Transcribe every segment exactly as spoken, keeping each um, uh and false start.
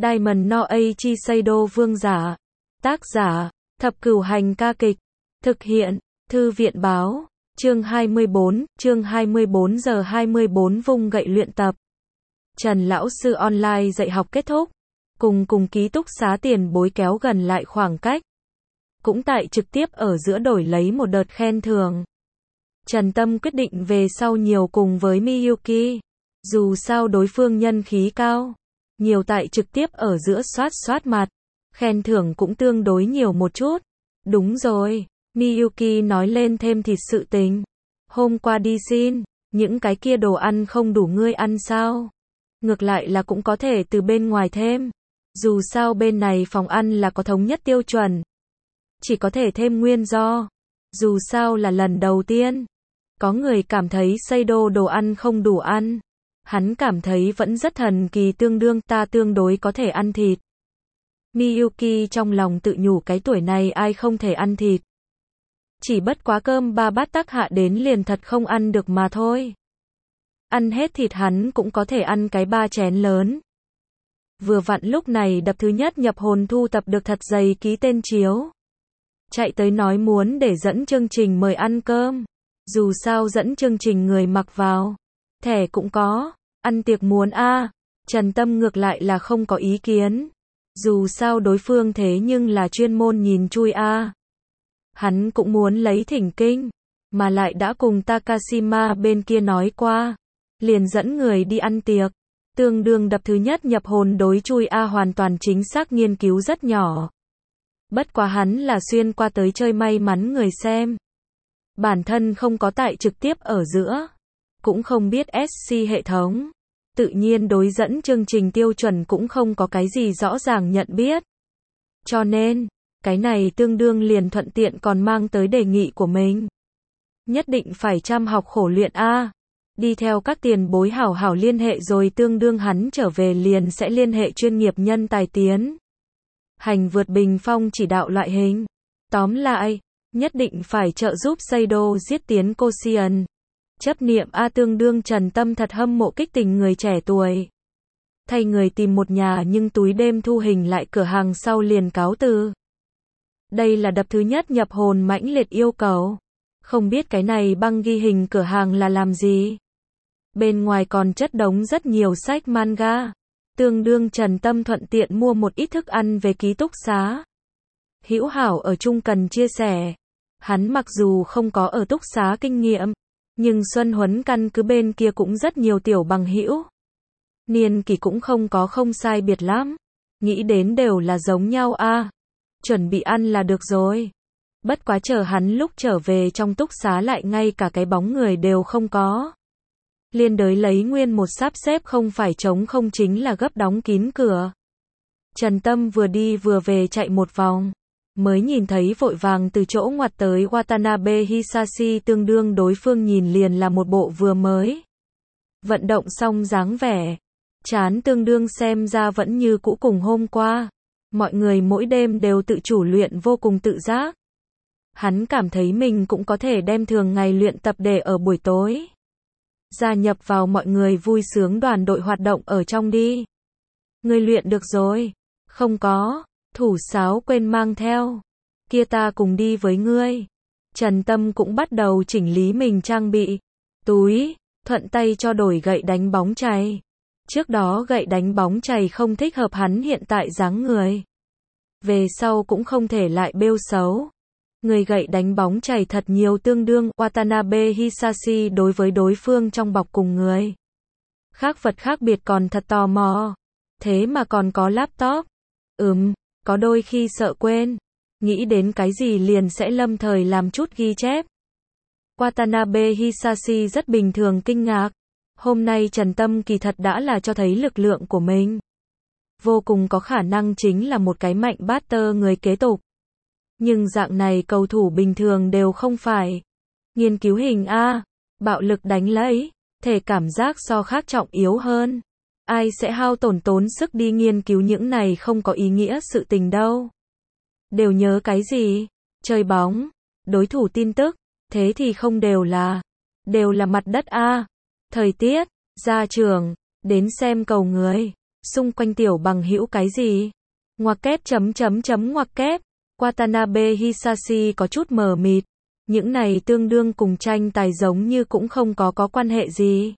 Diamond no Aichi Seido vương giả. Tác giả, Thập Cửu Hành ca kịch. Thực hiện, Thư viện báo. Chương hai mươi bốn, chương hai mươi bốn giờ hai mươi bốn vung gậy luyện tập. Trần lão sư online dạy học kết thúc. Cùng cùng ký túc xá tiền bối kéo gần lại khoảng cách. Cũng tại trực tiếp ở giữa đổi lấy một đợt khen thưởng. Trần Tâm quyết định về sau nhiều cùng với Miyuki. Dù sao đối phương nhân khí cao. Nhiều tại trực tiếp ở giữa soát soát mặt. Khen thưởng cũng tương đối nhiều một chút. Đúng rồi, Miyuki nói lên thêm thịt sự tình. Hôm qua đi xin, những cái kia đồ ăn không đủ ngươi ăn sao? Ngược lại là cũng có thể từ bên ngoài thêm. Dù sao bên này phòng ăn là có thống nhất tiêu chuẩn. Chỉ có thể thêm nguyên do. Dù sao là lần đầu tiên. Có người cảm thấy Seido đồ ăn không đủ ăn. Hắn cảm thấy vẫn rất thần kỳ, tương đương ta tương đối có thể ăn thịt. Miyuki trong lòng tự nhủ cái tuổi này ai không thể ăn thịt. Chỉ bất quá cơm ba bát tác hạ đến liền thật không ăn được mà thôi. Ăn hết thịt hắn cũng có thể ăn cái ba chén lớn. Vừa vặn lúc này đập thứ nhất nhập hồn thu tập được thật dày ký tên chiếu. Chạy tới nói muốn để dẫn chương trình mời ăn cơm. Dù sao dẫn chương trình người mặc vào. Thẻ cũng có. Ăn tiệc muốn a à. Trần Tâm ngược lại là không có ý kiến. Dù sao đối phương thế nhưng là chuyên môn nhìn chui a à. Hắn cũng muốn lấy thỉnh kinh. Mà lại đã cùng Takashima bên kia nói qua. Liền dẫn người đi ăn tiệc. Tương đương đập thứ nhất nhập hồn đối chui a à hoàn toàn chính xác nghiên cứu rất nhỏ. Bất quá hắn là xuyên qua tới chơi may mắn người xem. Bản thân không có tại trực tiếp ở giữa. Cũng không biết ét xê hệ thống. Tự nhiên đối dẫn chương trình tiêu chuẩn cũng không có cái gì rõ ràng nhận biết. Cho nên, cái này tương đương liền thuận tiện còn mang tới đề nghị của mình. Nhất định phải chăm học khổ luyện a à. Đi theo các tiền bối hảo hảo liên hệ rồi tương đương hắn trở về liền sẽ liên hệ chuyên nghiệp nhân tài tiến. Hành vượt bình phong chỉ đạo loại hình. Tóm lại, nhất định phải trợ giúp Seido giết tiến Koshien. Chấp niệm A tương đương Trần Tâm thật hâm mộ kích tình người trẻ tuổi. Thay người tìm một nhà nhưng túi đêm thu hình lại cửa hàng sau liền cáo từ. Đây là đập thứ nhất nhập hồn mãnh liệt yêu cầu. Không biết cái này băng ghi hình cửa hàng là làm gì. Bên ngoài còn chất đống rất nhiều sách manga. Tương đương Trần Tâm thuận tiện mua một ít thức ăn về ký túc xá. Hữu hảo ở chung cần chia sẻ. Hắn mặc dù không có ở túc xá kinh nghiệm. Nhưng Xuân Huấn căn cứ bên kia cũng rất nhiều tiểu bằng hữu. Niên kỷ cũng không có không sai biệt lắm. Nghĩ đến đều là giống nhau a à. Chuẩn bị ăn là được rồi. Bất quá chờ hắn lúc trở về trong túc xá lại ngay cả cái bóng người đều không có. Liên đới lấy nguyên một sắp xếp không phải trống không chính là gấp đóng kín cửa. Trần Tâm vừa đi vừa về chạy một vòng. Mới nhìn thấy vội vàng từ chỗ ngoặt tới Watanabe Hisashi tương đương đối phương nhìn liền là một bộ vừa mới. Vận động xong dáng vẻ. Chán tương đương xem ra vẫn như cũ cùng hôm qua. Mọi người mỗi đêm đều tự chủ luyện vô cùng tự giác. Hắn cảm thấy mình cũng có thể đem thường ngày luyện tập để ở buổi tối. Gia nhập vào mọi người vui sướng đoàn đội hoạt động ở trong đi. Ngươi luyện được rồi. Không có. Thủ sáo quên mang theo. Kia ta cùng đi với ngươi. Trần Tâm cũng bắt đầu chỉnh lý mình trang bị. Túi, thuận tay cho đổi gậy đánh bóng chày. Trước đó gậy đánh bóng chày không thích hợp hắn hiện tại dáng người. Về sau cũng không thể lại bêu xấu. Người gậy đánh bóng chày thật nhiều tương đương Watanabe Hisashi đối với đối phương trong bọc cùng người. Khác vật khác biệt còn thật tò mò. Thế mà còn có laptop. Ừm. Có đôi khi sợ quên, nghĩ đến cái gì liền sẽ lâm thời làm chút ghi chép. Watanabe Hisashi rất bình thường kinh ngạc. Hôm nay Trần Tâm kỳ thật đã là cho thấy lực lượng của mình. Vô cùng có khả năng chính là một cái mạnh batter người kế tục. Nhưng dạng này cầu thủ bình thường đều không phải. Nghiên cứu hình A, bạo lực đánh lấy, thể cảm giác so khác trọng yếu hơn. Ai sẽ hao tổn tốn sức đi nghiên cứu những này không có ý nghĩa sự tình đâu. Đều nhớ cái gì? Chơi bóng, đối thủ tin tức, thế thì không đều là. Đều là mặt đất A. Thời tiết, gia trường, đến xem cầu người. Xung quanh tiểu bằng hữu cái gì? Ngoặc kép chấm chấm chấm ngoặc kép. Watanabe Hisashi có chút mờ mịt. Những này tương đương cùng tranh tài giống như cũng không có có quan hệ gì.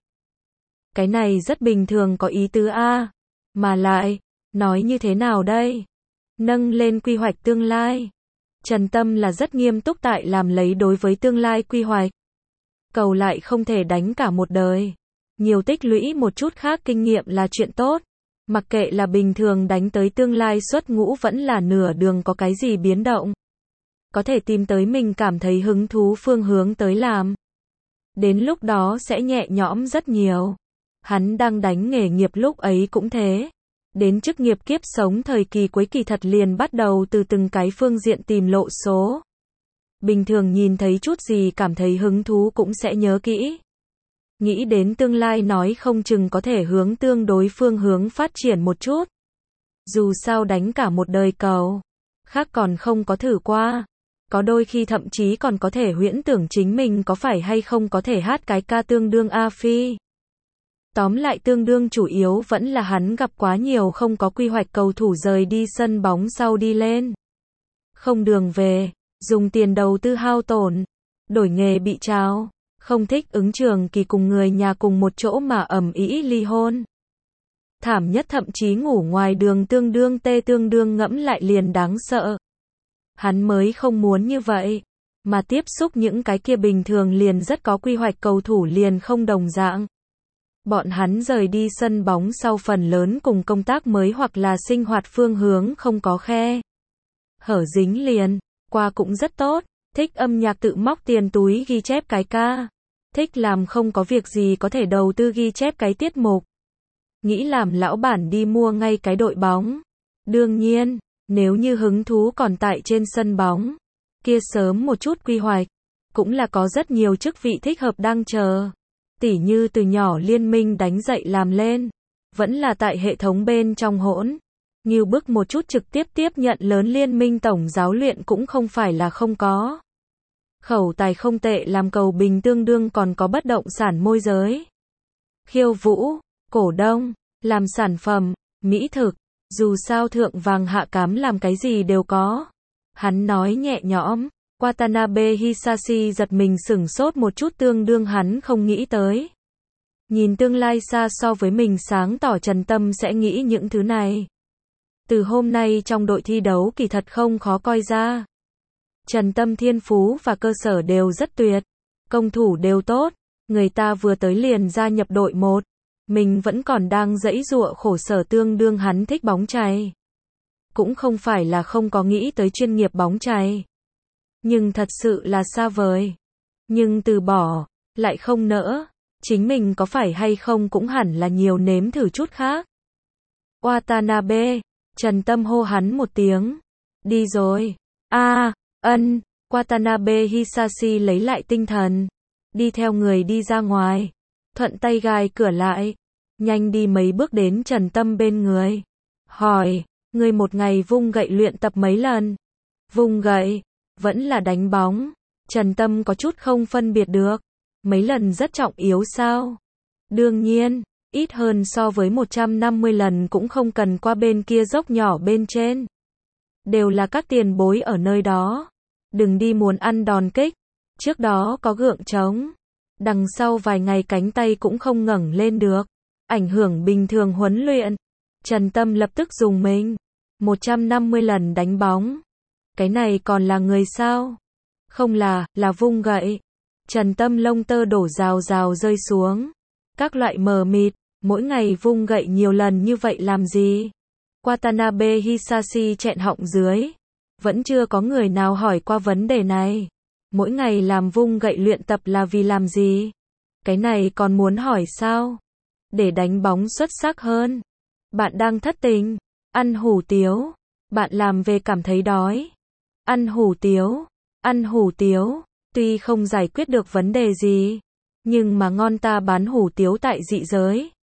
Cái này rất bình thường có ý tứ a. Mà lại, nói như thế nào đây? Nâng lên quy hoạch tương lai. Trần Tâm là rất nghiêm túc tại làm lấy đối với tương lai quy hoạch. Cầu lại không thể đánh cả một đời. Nhiều tích lũy một chút khác kinh nghiệm là chuyện tốt. Mặc kệ là bình thường đánh tới tương lai xuất ngũ vẫn là nửa đường có cái gì biến động. Có thể tìm tới mình cảm thấy hứng thú phương hướng tới làm. Đến lúc đó sẽ nhẹ nhõm rất nhiều. Hắn đang đánh nghề nghiệp lúc ấy cũng thế. Đến chức nghiệp kiếp sống thời kỳ cuối kỳ thật liền bắt đầu từ từng cái phương diện tìm lộ số. Bình thường nhìn thấy chút gì cảm thấy hứng thú cũng sẽ nhớ kỹ. Nghĩ đến tương lai nói không chừng có thể hướng tương đối phương hướng phát triển một chút. Dù sao đánh cả một đời cầu. Khác còn không có thử qua. Có đôi khi thậm chí còn có thể huyễn tưởng chính mình có phải hay không có thể hát cái ca tương đương A Phi. Tóm lại tương đương chủ yếu vẫn là hắn gặp quá nhiều không có quy hoạch cầu thủ rời đi sân bóng sau đi lên. Không đường về, dùng tiền đầu tư hao tổn, đổi nghề bị tráo, không thích ứng trường kỳ cùng người nhà cùng một chỗ mà ầm ĩ ly hôn. Thảm nhất thậm chí ngủ ngoài đường tương đương tê tương đương ngẫm lại liền đáng sợ. Hắn mới không muốn như vậy, mà tiếp xúc những cái kia bình thường liền rất có quy hoạch cầu thủ liền không đồng dạng. Bọn hắn rời đi sân bóng sau phần lớn cùng công tác mới hoặc là sinh hoạt phương hướng không có khe hở dính liền, qua cũng rất tốt, thích âm nhạc tự móc tiền túi ghi chép cái ca, thích làm không có việc gì có thể đầu tư ghi chép cái tiết mục, nghĩ làm lão bản đi mua ngay cái đội bóng. Đương nhiên, nếu như hứng thú còn tại trên sân bóng, kia sớm một chút quy hoạch, cũng là có rất nhiều chức vị thích hợp đang chờ. Tỉ như từ nhỏ liên minh đánh dậy làm lên, vẫn là tại hệ thống bên trong hỗn. Như bức một chút trực tiếp tiếp nhận lớn liên minh tổng giáo luyện cũng không phải là không có. Khẩu tài không tệ làm cầu bình tương đương còn có bất động sản môi giới. Khiêu vũ, cổ đông, làm sản phẩm, mỹ thực, dù sao thượng vàng hạ cám làm cái gì đều có. Hắn nói nhẹ nhõm. Watanabe Hisashi giật mình sửng sốt một chút tương đương hắn không nghĩ tới. Nhìn tương lai xa so với mình sáng tỏ Trần Tâm sẽ nghĩ những thứ này. Từ hôm nay trong đội thi đấu kỳ thật không khó coi ra. Trần Tâm thiên phú và cơ sở đều rất tuyệt. Công thủ đều tốt. Người ta vừa tới liền gia nhập đội một. Mình vẫn còn đang giãy giụa khổ sở tương đương hắn thích bóng chày. Cũng không phải là không có nghĩ tới chuyên nghiệp bóng chày. Nhưng thật sự là xa vời. Nhưng từ bỏ, lại không nỡ. Chính mình có phải hay không cũng hẳn là nhiều nếm thử chút khác. Watanabe, Trần Tâm hô hắn một tiếng. Đi rồi. A, à, ân, Watanabe Hisashi lấy lại tinh thần. Đi theo người đi ra ngoài. Thuận tay gài cửa lại. Nhanh đi mấy bước đến Trần Tâm bên người. Hỏi, người một ngày vung gậy luyện tập mấy lần? Vung gậy. Vẫn là đánh bóng. Trần Tâm có chút không phân biệt được. Mấy lần rất trọng yếu sao? Đương nhiên, ít hơn so với một trăm năm mươi lần cũng không cần qua bên kia dốc nhỏ bên trên. Đều là các tiền bối ở nơi đó. Đừng đi muốn ăn đòn kích. Trước đó có gượng trống. Đằng sau vài ngày cánh tay cũng không ngẩng lên được. Ảnh hưởng bình thường huấn luyện. Trần Tâm lập tức dùng mình. một trăm năm mươi lần đánh bóng. Cái này còn là người sao? Không là, là vung gậy. Trần Tâm lông tơ đổ rào rào rơi xuống. Các loại mờ mịt, mỗi ngày vung gậy nhiều lần như vậy làm gì? Watanabe Hisashi chẹn họng dưới. Vẫn chưa có người nào hỏi qua vấn đề này. Mỗi ngày làm vung gậy luyện tập là vì làm gì? Cái này còn muốn hỏi sao? Để đánh bóng xuất sắc hơn. Bạn đang thất tình, ăn hủ tiếu. Bạn làm về cảm thấy đói. Ăn hủ tiếu, ăn hủ tiếu, tuy không giải quyết được vấn đề gì, nhưng mà ngon ta bán hủ tiếu tại dị giới.